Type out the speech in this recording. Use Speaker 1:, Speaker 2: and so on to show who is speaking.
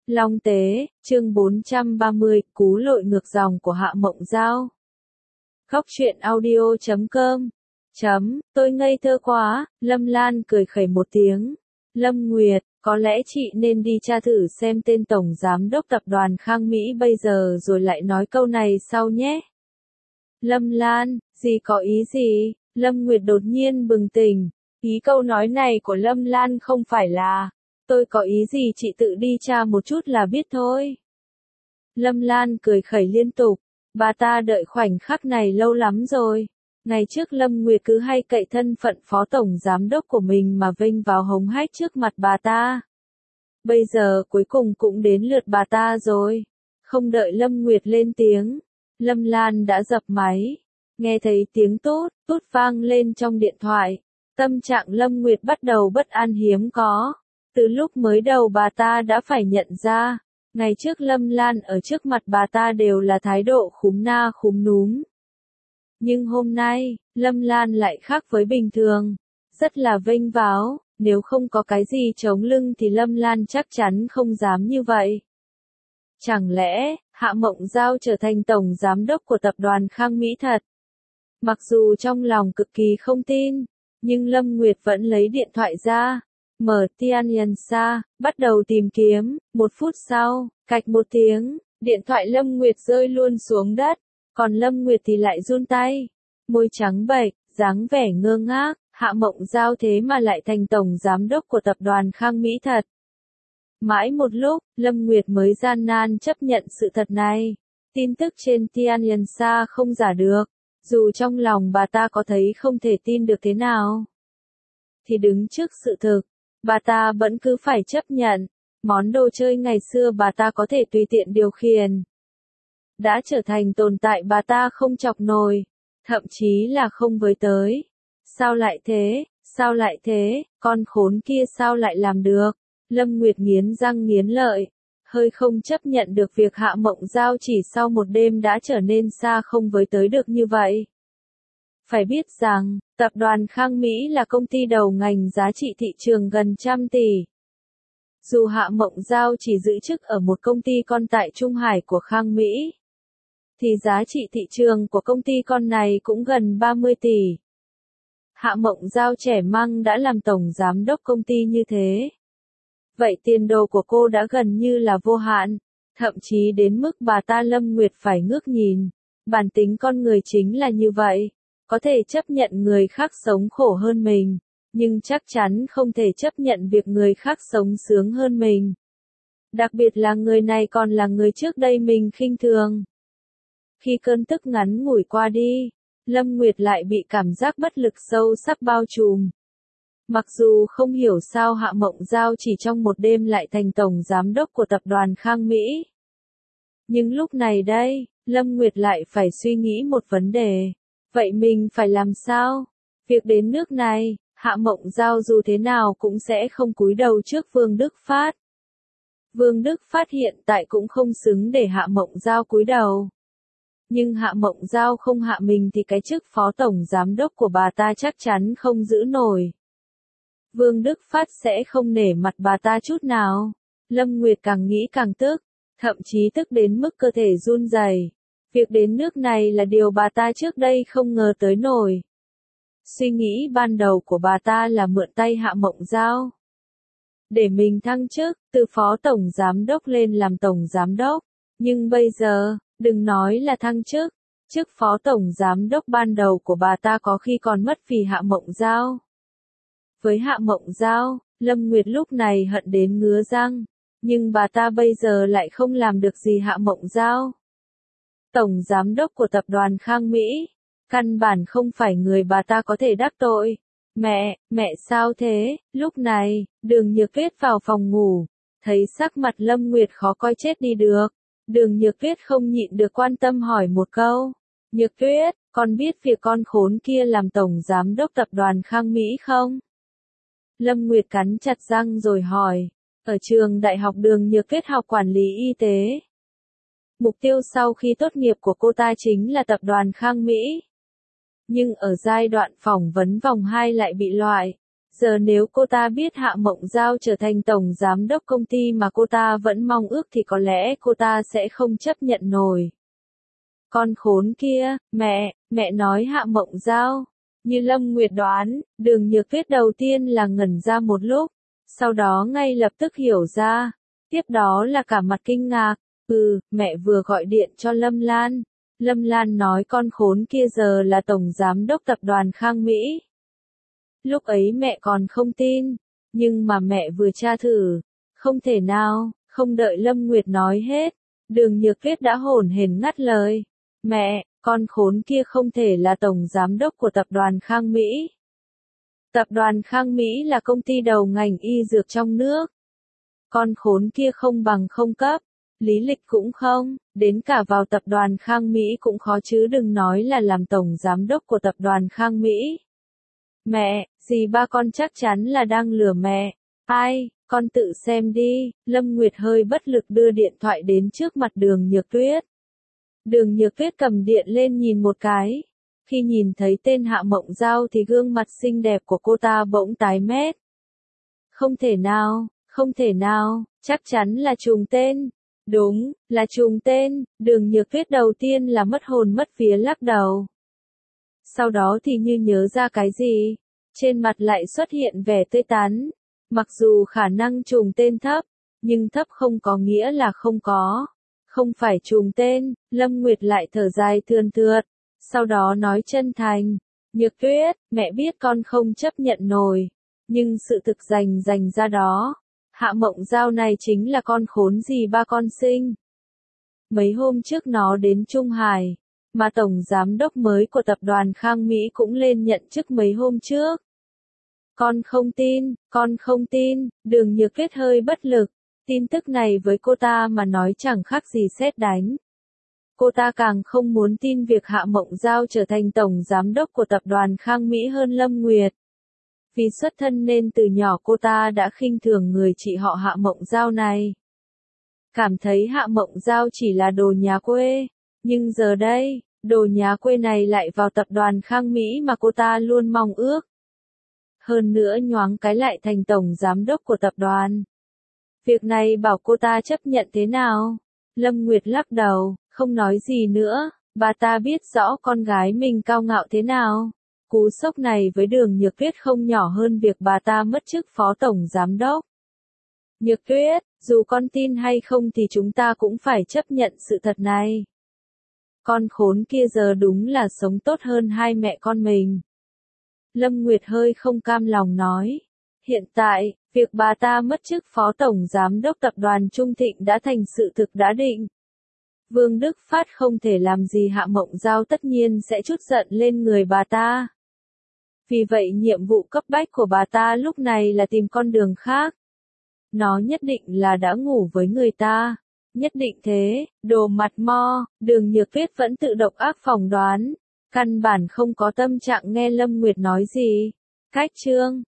Speaker 1: Long Tế, chương 430, cú lội ngược dòng của Hạ Mộng Giao. Khóc chuyện audio.com. Tôi ngây thơ quá, Lâm Lan cười khẩy một tiếng. Lâm Nguyệt, có lẽ chị nên đi tra thử xem tên Tổng Giám đốc Tập đoàn Khang Mỹ bây giờ rồi lại nói câu này sau nhé. Lâm Lan, gì có ý gì? Lâm Nguyệt đột nhiên bừng tỉnh. Ý câu nói này của Lâm Lan không phải là tôi có ý gì chị tự đi tra một chút là biết thôi. Lâm Lan cười khẩy liên tục. Bà ta đợi khoảnh khắc này lâu lắm rồi. Ngày trước Lâm Nguyệt cứ hay cậy thân phận phó tổng giám đốc của mình mà vênh vào hống hách trước mặt bà ta. Bây giờ cuối cùng cũng đến lượt bà ta rồi. Không đợi Lâm Nguyệt lên tiếng, Lâm Lan đã dập máy. Nghe thấy tiếng tút tút vang lên trong điện thoại. Tâm trạng Lâm Nguyệt bắt đầu bất an hiếm có. Từ lúc mới đầu bà ta đã phải nhận ra, ngày trước Lâm Lan ở trước mặt bà ta đều là thái độ khúm na khúm núm. Nhưng hôm nay, Lâm Lan lại khác với bình thường, rất là vênh váo, nếu không có cái gì chống lưng thì Lâm Lan chắc chắn không dám như vậy. Chẳng lẽ, Hạ Mộng Giao trở thành tổng giám đốc của tập đoàn Khang Mỹ thật? Mặc dù trong lòng cực kỳ không tin, nhưng Lâm Nguyệt vẫn lấy điện thoại ra, mở Tianyansa, bắt đầu tìm kiếm. 1 phút sau, cạch một tiếng, điện thoại Lâm Nguyệt rơi luôn xuống đất, còn Lâm Nguyệt thì lại run tay, môi trắng bệch, dáng vẻ ngơ ngác. Hạ Mộng Giao thế mà lại thành tổng giám đốc của tập đoàn Khang Mỹ thật. Mãi một lúc, Lâm Nguyệt mới gian nan chấp nhận sự thật này. Tin tức trên Tianyansa không giả được, dù trong lòng bà ta có thấy không thể tin được thế nào, thì đứng trước sự thực, bà ta vẫn cứ phải chấp nhận. Món đồ chơi ngày xưa bà ta có thể tùy tiện điều khiển, đã trở thành tồn tại bà ta không chọc nổi, thậm chí là không với tới. Sao lại thế, sao lại thế, con khốn kia sao lại làm được? Lâm Nguyệt nghiến răng nghiến lợi, hơi không chấp nhận được việc Hạ Mộng Giao chỉ sau một đêm đã trở nên xa không với tới được như vậy. Phải biết rằng, tập đoàn Khang Mỹ là công ty đầu ngành giá trị thị trường gần 100 tỷ. Dù Hạ Mộng Giao chỉ giữ chức ở một công ty con tại Trung Hải của Khang Mỹ, thì giá trị thị trường của công ty con này cũng gần 30 tỷ. Hạ Mộng Giao trẻ măng đã làm tổng giám đốc công ty như thế. Vậy tiền đồ của cô đã gần như là vô hạn, thậm chí đến mức bà ta Lâm Nguyệt phải ngước nhìn. Bản tính con người chính là như vậy, có thể chấp nhận người khác sống khổ hơn mình, nhưng chắc chắn không thể chấp nhận việc người khác sống sướng hơn mình. Đặc biệt là người này còn là người trước đây mình khinh thường. Khi cơn tức ngắn ngủi qua đi, Lâm Nguyệt lại bị cảm giác bất lực sâu sắc bao trùm. Mặc dù không hiểu sao Hạ Mộng Giao chỉ trong một đêm lại thành tổng giám đốc của tập đoàn Khang Mỹ. Nhưng lúc này đây, Lâm Nguyệt lại phải suy nghĩ một vấn đề. Vậy mình phải làm sao? Việc đến nước này, Hạ Mộng Giao dù thế nào cũng sẽ không cúi đầu trước Vương Đức Phát. Vương Đức Phát hiện tại cũng không xứng để Hạ Mộng Giao cúi đầu. Nhưng Hạ Mộng Giao không hạ mình thì cái chức phó tổng giám đốc của bà ta chắc chắn không giữ nổi. Vương Đức Phát sẽ không nể mặt bà ta chút nào. Lâm Nguyệt càng nghĩ càng tức, thậm chí tức đến mức cơ thể run rẩy. Việc đến nước này là điều bà ta trước đây không ngờ tới nổi. Suy nghĩ ban đầu của bà ta là mượn tay Hạ Mộng Giao, để mình thăng chức, từ phó tổng giám đốc lên làm tổng giám đốc. Nhưng bây giờ, đừng nói là thăng chức, chức phó tổng giám đốc ban đầu của bà ta có khi còn mất vì Hạ Mộng Giao. Với Hạ Mộng Giao, Lâm Nguyệt lúc này hận đến ngứa răng, nhưng bà ta bây giờ lại không làm được gì Hạ Mộng Giao. Tổng giám đốc của tập đoàn Khang Mỹ, căn bản không phải người bà ta có thể đắc tội. Mẹ sao thế? Lúc này, Đường Nhược Tuyết vào phòng ngủ, thấy sắc mặt Lâm Nguyệt khó coi chết đi được. Đường Nhược Tuyết không nhịn được quan tâm hỏi một câu. Nhược Tuyết, con biết việc con khốn kia làm tổng giám đốc tập đoàn Khang Mỹ không? Lâm Nguyệt cắn chặt răng rồi hỏi. Ở trường đại học Đường Nhược Tuyết học quản lý y tế. Mục tiêu sau khi tốt nghiệp của cô ta chính là tập đoàn Khang Mỹ. Nhưng ở giai đoạn phỏng vấn vòng 2 lại bị loại. Giờ nếu cô ta biết Hạ Mộng Giao trở thành tổng giám đốc công ty mà cô ta vẫn mong ước thì có lẽ cô ta sẽ không chấp nhận nổi. Con khốn kia, mẹ nói Hạ Mộng Giao. Như Lâm Nguyệt đoán, Đường Nhược Tuyết đầu tiên là ngẩn ra một lúc, sau đó ngay lập tức hiểu ra. Tiếp đó là cả mặt kinh ngạc. Mẹ vừa gọi điện cho Lâm Lan. Lâm Lan nói con khốn kia giờ là tổng giám đốc tập đoàn Khang Mỹ. Lúc ấy mẹ còn không tin, nhưng mà mẹ vừa tra thử. Không thể nào, không đợi Lâm Nguyệt nói hết. Đường Nhược Tuyết đã hổn hển ngắt lời. Mẹ, con khốn kia không thể là tổng giám đốc của tập đoàn Khang Mỹ. Tập đoàn Khang Mỹ là công ty đầu ngành y dược trong nước. Con khốn kia không bằng không cấp, lý lịch cũng không, đến cả vào tập đoàn Khang Mỹ cũng khó chứ đừng nói là làm tổng giám đốc của tập đoàn Khang Mỹ. Mẹ, dì ba con chắc chắn là đang lừa mẹ. Ai, con tự xem đi. Lâm Nguyệt hơi bất lực đưa điện thoại đến trước mặt Đường Nhược Tuyết. Đường Nhược Tuyết cầm điện lên nhìn một cái. Khi nhìn thấy tên Hạ Mộng Giao thì gương mặt xinh đẹp của cô ta bỗng tái mét. Không thể nào, chắc chắn là trùng tên. Đúng, là trùng tên. Đường Nhược Tuyết đầu tiên là mất hồn mất vía lắc đầu. Sau đó thì như nhớ ra cái gì, trên mặt lại xuất hiện vẻ tươi tắn. Mặc dù khả năng trùng tên thấp, nhưng thấp không có nghĩa là không có. Không phải trùng tên, Lâm Nguyệt lại thở dài thườn thượt, sau đó nói chân thành. Nhược Tuyết, mẹ biết con không chấp nhận nổi, nhưng sự thực dành ra đó. Hạ Mộng Giao này chính là con khốn gì ba con sinh. Mấy hôm trước nó đến Trung Hải, mà tổng giám đốc mới của tập đoàn Khang Mỹ cũng lên nhận chức mấy hôm trước. Con không tin, Đường Nhược Tuyết hơi bất lực. Tin tức này với cô ta mà nói chẳng khác gì sét đánh. Cô ta càng không muốn tin việc Hạ Mộng Giao trở thành tổng giám đốc của tập đoàn Khang Mỹ hơn Lâm Nguyệt. Vì xuất thân nên từ nhỏ cô ta đã khinh thường người chị họ Hạ Mộng Giao này. Cảm thấy Hạ Mộng Giao chỉ là đồ nhà quê. Nhưng giờ đây, đồ nhà quê này lại vào tập đoàn Khang Mỹ mà cô ta luôn mong ước. Hơn nữa nhoáng cái lại thành tổng giám đốc của tập đoàn. Việc này bảo cô ta chấp nhận thế nào? Lâm Nguyệt lắc đầu, không nói gì nữa. Bà ta biết rõ con gái mình cao ngạo thế nào. Cú sốc này với Đường Nhược Tuyết không nhỏ hơn việc bà ta mất chức phó tổng giám đốc. Nhược Tuyết, dù con tin hay không thì chúng ta cũng phải chấp nhận sự thật này. Con khốn kia giờ đúng là sống tốt hơn hai mẹ con mình. Lâm Nguyệt hơi không cam lòng nói. Hiện tại, việc bà ta mất chức phó tổng giám đốc tập đoàn Trung Thịnh đã thành sự thực đã định. Vương Đức Phát không thể làm gì Hạ Mộng Giao tất nhiên sẽ trút giận lên người bà ta. Vì vậy nhiệm vụ cấp bách của bà ta lúc này là tìm con đường khác. Nó nhất định là đã ngủ với người ta. Nhất định thế, đồ mặt mo, Đường Nhược Tuyết vẫn tự độc ác phỏng đoán. Căn bản không có tâm trạng nghe Lâm Nguyệt nói gì. Cách chương